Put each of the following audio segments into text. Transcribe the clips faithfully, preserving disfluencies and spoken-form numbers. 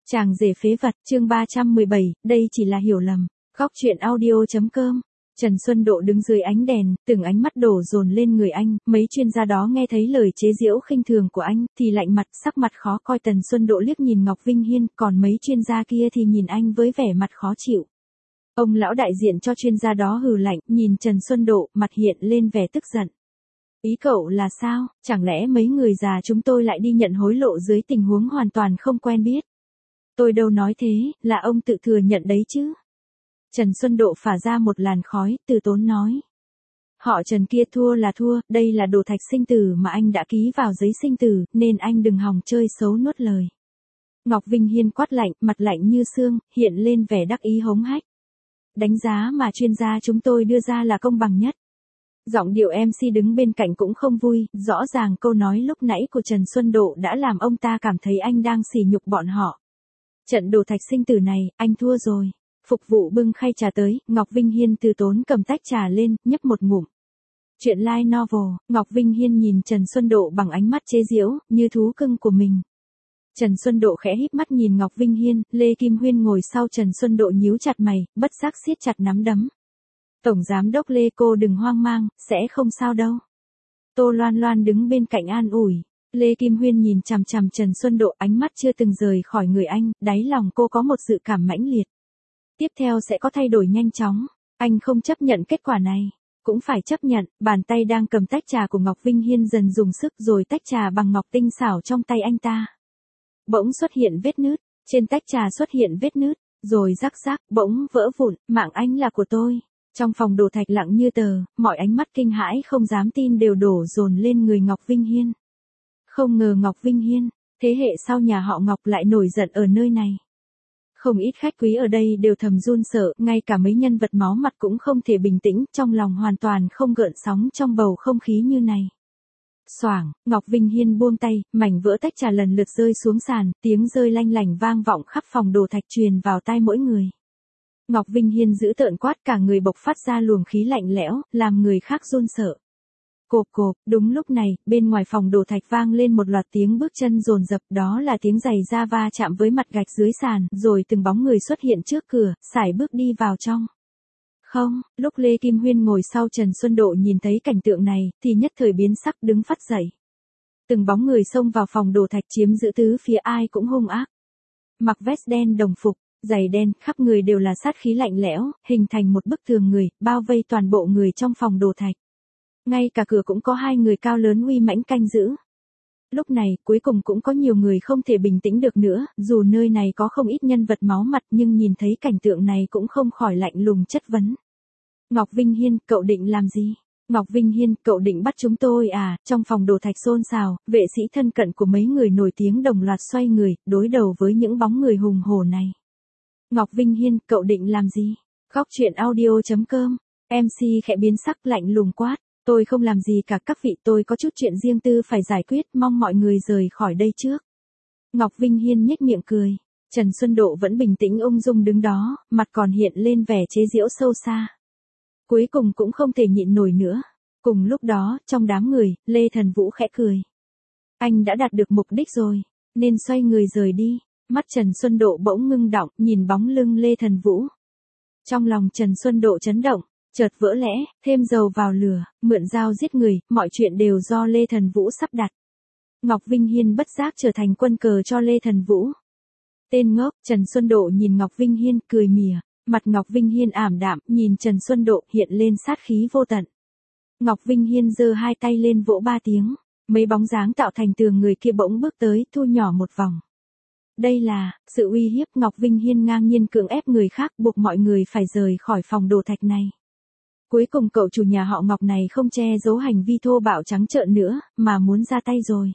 Chàng rể phế vật, chương ba trăm mười bảy, đây chỉ là hiểu lầm. Góc truyện audio.com. Trần Xuân Độ đứng dưới ánh đèn, từng ánh mắt đổ dồn lên người anh, mấy chuyên gia đó nghe thấy lời chế giễu khinh thường của anh, thì lạnh mặt, sắc mặt khó coi. Tần Xuân Độ liếc nhìn Ngọc Vinh Hiên, còn mấy chuyên gia kia thì nhìn anh với vẻ mặt khó chịu. Ông lão đại diện cho chuyên gia đó hừ lạnh, nhìn Trần Xuân Độ, mặt hiện lên vẻ tức giận. Ý cậu là sao, chẳng lẽ mấy người già chúng tôi lại đi nhận hối lộ dưới tình huống hoàn toàn không quen biết? Tôi đâu nói thế, là ông tự thừa nhận đấy chứ. Trần Xuân Độ phả ra một làn khói, từ tốn nói. Họ Trần kia thua là thua, đây là đồ thạch sinh tử mà anh đã ký vào giấy sinh tử, nên anh đừng hòng chơi xấu nuốt lời. Ngọc Vinh Hiên quát lạnh, mặt lạnh như xương, hiện lên vẻ đắc ý hống hách. Đánh giá mà chuyên gia chúng tôi đưa ra là công bằng nhất. Giọng điệu em xê đứng bên cạnh cũng không vui, rõ ràng câu nói lúc nãy của Trần Xuân Độ đã làm ông ta cảm thấy anh đang sỉ nhục bọn họ. Trận đồ thạch sinh tử này, anh thua rồi. Phục vụ bưng khay trà tới, Ngọc Vinh Hiên từ tốn cầm tách trà lên, nhấp một ngụm. Chuyện light novel, Ngọc Vinh Hiên nhìn Trần Xuân Độ bằng ánh mắt chế giễu, như thú cưng của mình. Trần Xuân Độ khẽ híp mắt nhìn Ngọc Vinh Hiên, Lê Kim Huyên ngồi sau Trần Xuân Độ nhíu chặt mày, bất giác siết chặt nắm đấm. Tổng giám đốc Lê, cô đừng hoang mang, sẽ không sao đâu. Tô Loan Loan đứng bên cạnh an ủi. Lê Kim Huyên nhìn chằm chằm Trần Xuân Độ, ánh mắt chưa từng rời khỏi người anh, đáy lòng cô có một dự cảm mãnh liệt. Tiếp theo sẽ có thay đổi nhanh chóng, anh không chấp nhận kết quả này, cũng phải chấp nhận. Bàn tay đang cầm tách trà của Ngọc Vinh Hiên dần dùng sức rồi tách trà bằng ngọc tinh xảo trong tay anh ta. Bỗng xuất hiện vết nứt, trên tách trà xuất hiện vết nứt, rồi rắc rắc, bỗng vỡ vụn, mạng anh là của tôi. Trong phòng đồ thạch lặng như tờ, mọi ánh mắt kinh hãi không dám tin đều đổ dồn lên người Ngọc Vinh Hiên. Không ngờ Ngọc Vinh Hiên, thế hệ sau nhà họ Ngọc lại nổi giận ở nơi này. Không ít khách quý ở đây đều thầm run sợ, ngay cả mấy nhân vật máu mặt cũng không thể bình tĩnh, trong lòng hoàn toàn không gợn sóng trong bầu không khí như này. Xoảng, Ngọc Vinh Hiên buông tay, mảnh vỡ tách trà lần lượt rơi xuống sàn, tiếng rơi lanh lảnh vang vọng khắp phòng đồ thạch truyền vào tai mỗi người. Ngọc Vinh Hiên giữ tợn quát, cả người bộc phát ra luồng khí lạnh lẽo, làm người khác run sợ. Cộp cộp, đúng lúc này, bên ngoài phòng đồ thạch vang lên một loạt tiếng bước chân dồn dập, đó là tiếng giày da va chạm với mặt gạch dưới sàn, rồi từng bóng người xuất hiện trước cửa, sải bước đi vào trong. Không, lúc Lê Kim Huyên ngồi sau Trần Xuân Độ nhìn thấy cảnh tượng này, thì nhất thời biến sắc đứng phắt dậy. Từng bóng người xông vào phòng đồ thạch chiếm giữ tứ phía, ai cũng hung ác. Mặc vest đen đồng phục, giày đen, khắp người đều là sát khí lạnh lẽo, hình thành một bức tường người, bao vây toàn bộ người trong phòng đồ thạch. Ngay cả cửa cũng có hai người cao lớn uy mãnh canh giữ. Lúc này, cuối cùng cũng có nhiều người không thể bình tĩnh được nữa, dù nơi này có không ít nhân vật máu mặt nhưng nhìn thấy cảnh tượng này cũng không khỏi lạnh lùng chất vấn. Ngọc Vinh Hiên, cậu định làm gì? Ngọc Vinh Hiên, cậu định bắt chúng tôi à? Trong phòng đồ thạch xôn xào, vệ sĩ thân cận của mấy người nổi tiếng đồng loạt xoay người, đối đầu với những bóng người hùng hổ này. Ngọc Vinh Hiên, cậu định làm gì? Góc truyện audio.com. em xê khẽ biến sắc lạnh lùng quát. Tôi không làm gì cả các vị, tôi có chút chuyện riêng tư phải giải quyết, mong mọi người rời khỏi đây trước. Ngọc Vinh Hiên nhếch miệng cười. Trần Xuân Độ vẫn bình tĩnh ung dung đứng đó, mặt còn hiện lên vẻ chế giễu sâu xa. Cuối cùng cũng không thể nhịn nổi nữa. Cùng lúc đó, trong đám người, Lê Thần Vũ khẽ cười. Anh đã đạt được mục đích rồi, nên xoay người rời đi. Mắt Trần Xuân Độ bỗng ngưng đọng, nhìn bóng lưng Lê Thần Vũ. Trong lòng Trần Xuân Độ chấn động. Chợt vỡ lẽ, thêm dầu vào lửa, mượn dao giết người, mọi chuyện đều do Lê Thần Vũ sắp đặt. Ngọc Vinh Hiên bất giác trở thành quân cờ cho Lê Thần Vũ. Tên ngốc, Trần Xuân Độ nhìn Ngọc Vinh Hiên, cười mỉa. Mặt Ngọc Vinh Hiên ảm đạm, nhìn Trần Xuân Độ hiện lên sát khí vô tận. Ngọc Vinh Hiên giơ hai tay lên vỗ ba tiếng. Mấy bóng dáng tạo thành tường người kia bỗng bước tới, thu nhỏ một vòng. Đây là sự uy hiếp. Ngọc Vinh Hiên ngang nhiên cưỡng ép người khác, buộc mọi người phải rời khỏi phòng đồ thạch này. Cuối cùng cậu chủ nhà họ Ngọc này không che giấu hành vi thô bạo trắng trợn nữa, mà muốn ra tay rồi.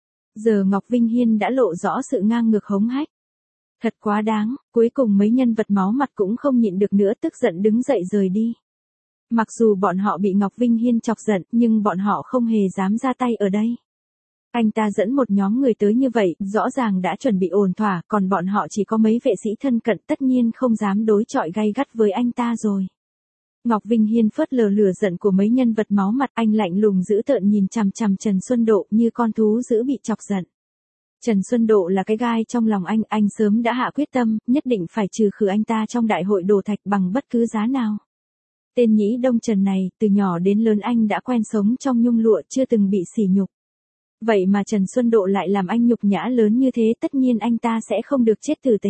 Giờ Ngọc Vinh Hiên đã lộ rõ sự ngang ngược hống hách. Thật quá đáng, cuối cùng mấy nhân vật máu mặt cũng không nhịn được nữa, tức giận đứng dậy rời đi. Mặc dù bọn họ bị Ngọc Vinh Hiên chọc giận, nhưng bọn họ không hề dám ra tay ở đây. Anh ta dẫn một nhóm người tới như vậy, rõ ràng đã chuẩn bị ổn thỏa, còn bọn họ chỉ có mấy vệ sĩ thân cận, tất nhiên không dám đối chọi gay gắt với anh ta rồi. Ngọc Vinh Hiên phớt lờ lửa giận của mấy nhân vật máu mặt, anh lạnh lùng dữ tợn nhìn chằm chằm Trần Xuân Độ như con thú dữ bị chọc giận. Trần Xuân Độ là cái gai trong lòng anh, anh sớm đã hạ quyết tâm, nhất định phải trừ khử anh ta trong đại hội đồ thạch bằng bất cứ giá nào. Tên Nhĩ Đông Trần này, từ nhỏ đến lớn anh đã quen sống trong nhung lụa, chưa từng bị sỉ nhục. Vậy mà Trần Xuân Độ lại làm anh nhục nhã lớn như thế, tất nhiên anh ta sẽ không được chết tử tế.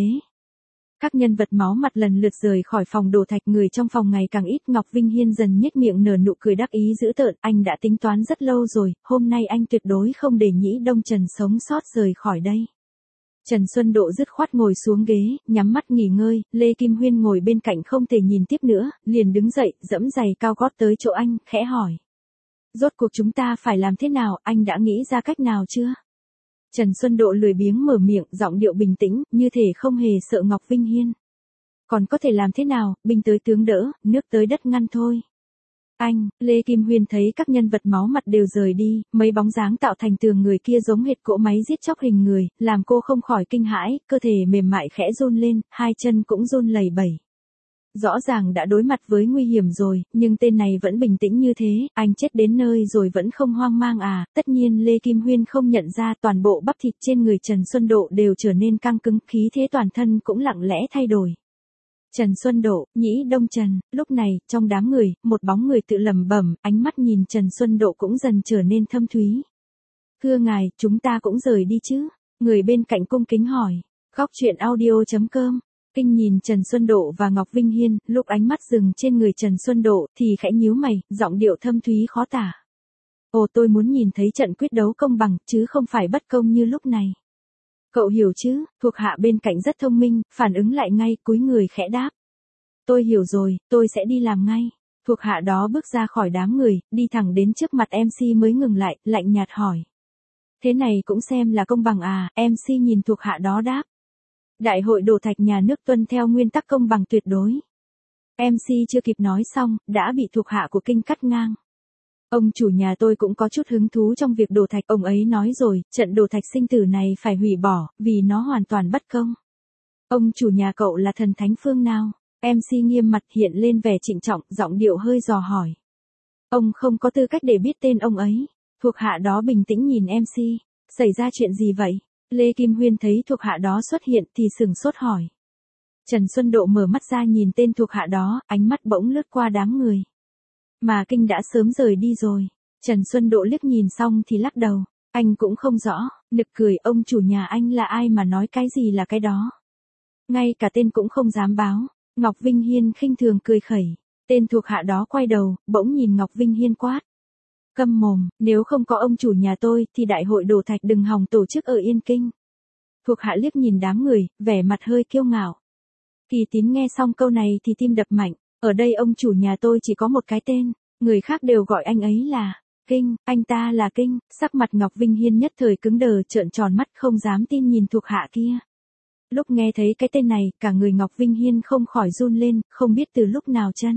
Các nhân vật máu mặt lần lượt rời khỏi phòng đồ thạch, người trong phòng ngày càng ít. Ngọc Vinh Hiên dần nhếch miệng nở nụ cười đắc ý dữ tợn, anh đã tính toán rất lâu rồi, hôm nay anh tuyệt đối không để Nhĩ Đông Trần sống sót rời khỏi đây. Trần Xuân Độ dứt khoát ngồi xuống ghế, nhắm mắt nghỉ ngơi, Lê Kim Huyên ngồi bên cạnh không thể nhìn tiếp nữa, liền đứng dậy, dẫm giày cao gót tới chỗ anh, khẽ hỏi. Rốt cuộc chúng ta phải làm thế nào, anh đã nghĩ ra cách nào chưa? Trần Xuân Độ lười biếng mở miệng, giọng điệu bình tĩnh, như thể không hề sợ Ngọc Vinh Hiên. Còn có thể làm thế nào, binh tới tướng đỡ, nước tới đất ngăn thôi. Anh, Lê Kim Huyên thấy các nhân vật máu mặt đều rời đi, mấy bóng dáng tạo thành tường người kia giống hệt cỗ máy giết chóc hình người, làm cô không khỏi kinh hãi, cơ thể mềm mại khẽ run lên, hai chân cũng run lẩy bẩy. Rõ ràng đã đối mặt với nguy hiểm rồi, nhưng tên này vẫn bình tĩnh như thế, anh chết đến nơi rồi vẫn không hoang mang à, tất nhiên Lê Kim Huyên không nhận ra, toàn bộ bắp thịt trên người Trần Xuân Độ đều trở nên căng cứng, khí thế toàn thân cũng lặng lẽ thay đổi. Trần Xuân Độ, Nhĩ Đông Trần, lúc này, trong đám người, một bóng người tự lẩm bẩm, ánh mắt nhìn Trần Xuân Độ cũng dần trở nên thâm thúy. Thưa ngài, chúng ta cũng rời đi chứ? Người bên cạnh cung kính hỏi. Góc truyện audio chấm com. Kinh nhìn Trần Xuân Độ và Ngọc Vinh Hiên, lúc ánh mắt dừng trên người Trần Xuân Độ, thì khẽ nhíu mày, giọng điệu thâm thúy khó tả. Ồ, tôi muốn nhìn thấy trận quyết đấu công bằng, chứ không phải bất công như lúc này. Cậu hiểu chứ, thuộc hạ bên cạnh rất thông minh, phản ứng lại ngay, cúi người khẽ đáp. Tôi hiểu rồi, tôi sẽ đi làm ngay. Thuộc hạ đó bước ra khỏi đám người, đi thẳng đến trước mặt em xê mới ngừng lại, lạnh nhạt hỏi. Thế này cũng xem là công bằng à, em xê nhìn thuộc hạ đó đáp. Đại hội đồ thạch nhà nước tuân theo nguyên tắc công bằng tuyệt đối. em xê chưa kịp nói xong, đã bị thuộc hạ của Kinh cắt ngang. Ông chủ nhà tôi cũng có chút hứng thú trong việc đồ thạch, ông ấy nói rồi, trận đồ thạch sinh tử này phải hủy bỏ, vì nó hoàn toàn bất công. Ông chủ nhà cậu là thần thánh phương nào? em xê nghiêm mặt hiện lên vẻ trịnh trọng, giọng điệu hơi dò hỏi. Ông không có tư cách để biết tên ông ấy. Thuộc hạ đó bình tĩnh nhìn em xê, xảy ra chuyện gì vậy? Lê Kim Huyên thấy thuộc hạ đó xuất hiện thì sửng sốt hỏi. Trần Xuân Độ mở mắt ra nhìn tên thuộc hạ đó, ánh mắt bỗng lướt qua đám người. Mà Kinh đã sớm rời đi rồi. Trần Xuân Độ liếc nhìn xong thì lắc đầu. Anh cũng không rõ, nực cười, ông chủ nhà anh là ai mà nói cái gì là cái đó. Ngay cả tên cũng không dám báo. Ngọc Vinh Hiên khinh thường cười khẩy. Tên thuộc hạ đó quay đầu, bỗng nhìn Ngọc Vinh Hiên quát. Câm mồm, nếu không có ông chủ nhà tôi thì đại hội đồ thạch đừng hòng tổ chức ở Yên Kinh. Thuộc hạ liếc nhìn đám người, vẻ mặt hơi kiêu ngạo. Kỳ Tín nghe xong câu này thì tim đập mạnh. Ở đây ông chủ nhà tôi chỉ có một cái tên, người khác đều gọi anh ấy là Kinh, anh ta là Kinh. Sắc mặt Ngọc Vinh Hiên nhất thời cứng đờ, trợn tròn mắt không dám tin nhìn thuộc hạ kia. Lúc nghe thấy cái tên này, cả người Ngọc Vinh Hiên không khỏi run lên, không biết từ lúc nào chân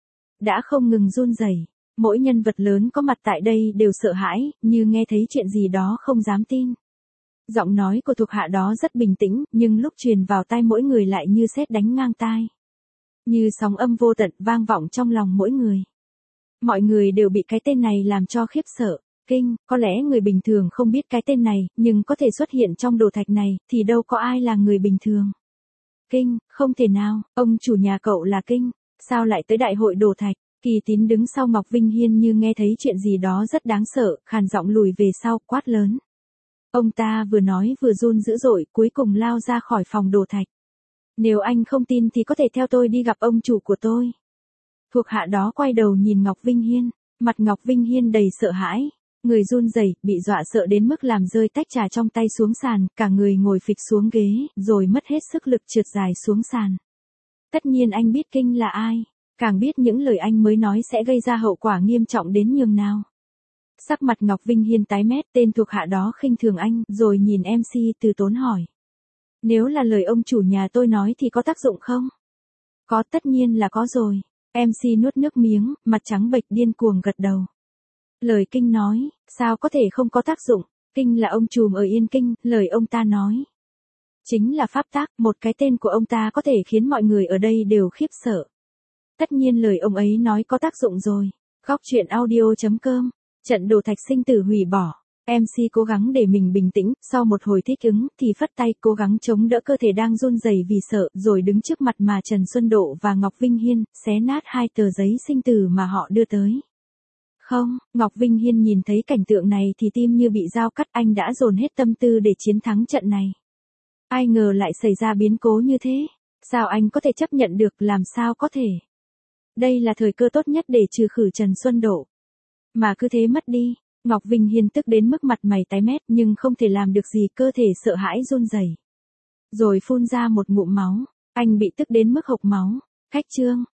đã không ngừng run rẩy. Mỗi nhân vật lớn có mặt tại đây đều sợ hãi, như nghe thấy chuyện gì đó không dám tin. Giọng nói của thuộc hạ đó rất bình tĩnh, nhưng lúc truyền vào tai mỗi người lại như sét đánh ngang tai. Như sóng âm vô tận vang vọng trong lòng mỗi người. Mọi người đều bị cái tên này làm cho khiếp sợ. Kinh, có lẽ người bình thường không biết cái tên này, nhưng có thể xuất hiện trong đồ thạch này, thì đâu có ai là người bình thường. Kinh, không thể nào, ông chủ nhà cậu là Kinh, sao lại tới đại hội đồ thạch? Kỳ Tín đứng sau Ngọc Vinh Hiên như nghe thấy chuyện gì đó rất đáng sợ, khàn giọng lùi về sau, quát lớn. Ông ta vừa nói vừa run dữ dội, cuối cùng lao ra khỏi phòng đồ thạch. Nếu anh không tin thì có thể theo tôi đi gặp ông chủ của tôi. Thuộc hạ đó quay đầu nhìn Ngọc Vinh Hiên, mặt Ngọc Vinh Hiên đầy sợ hãi, người run rẩy, bị dọa sợ đến mức làm rơi tách trà trong tay xuống sàn, cả người ngồi phịch xuống ghế, rồi mất hết sức lực trượt dài xuống sàn. Tất nhiên anh biết Kinh là ai, càng biết những lời anh mới nói sẽ gây ra hậu quả nghiêm trọng đến nhường nào. Sắc mặt Ngọc Vinh Hiên tái mét, tên thuộc hạ đó khinh thường anh, rồi nhìn em xê từ tốn hỏi. Nếu là lời ông chủ nhà tôi nói thì có tác dụng không? Có, tất nhiên là có rồi. em xê nuốt nước miếng, mặt trắng bệch điên cuồng gật đầu. Lời Kinh nói, sao có thể không có tác dụng? Kinh là ông trùm ở Yên Kinh, lời ông ta nói. Chính là pháp tác, một cái tên của ông ta có thể khiến mọi người ở đây đều khiếp sợ. Tất nhiên lời ông ấy nói có tác dụng rồi. Góc truyện audio chấm com. Trận đồ thạch sinh tử hủy bỏ. em xê cố gắng để mình bình tĩnh, sau một hồi thích ứng, thì phất tay cố gắng chống đỡ cơ thể đang run rẩy vì sợ, rồi đứng trước mặt mà Trần Xuân Độ và Ngọc Vinh Hiên, xé nát hai tờ giấy sinh tử mà họ đưa tới. Không, Ngọc Vinh Hiên nhìn thấy cảnh tượng này thì tim như bị dao cắt, anh đã dồn hết tâm tư để chiến thắng trận này. Ai ngờ lại xảy ra biến cố như thế, sao anh có thể chấp nhận được, làm sao có thể. Đây là thời cơ tốt nhất để trừ khử Trần Xuân Độ. Mà cứ thế mất đi, Ngọc Vinh Hiên tức đến mức mặt mày tái mét nhưng không thể làm được gì, cơ thể sợ hãi run rẩy. Rồi phun ra một ngụm máu, anh bị tức đến mức hộc máu. Khách Trương,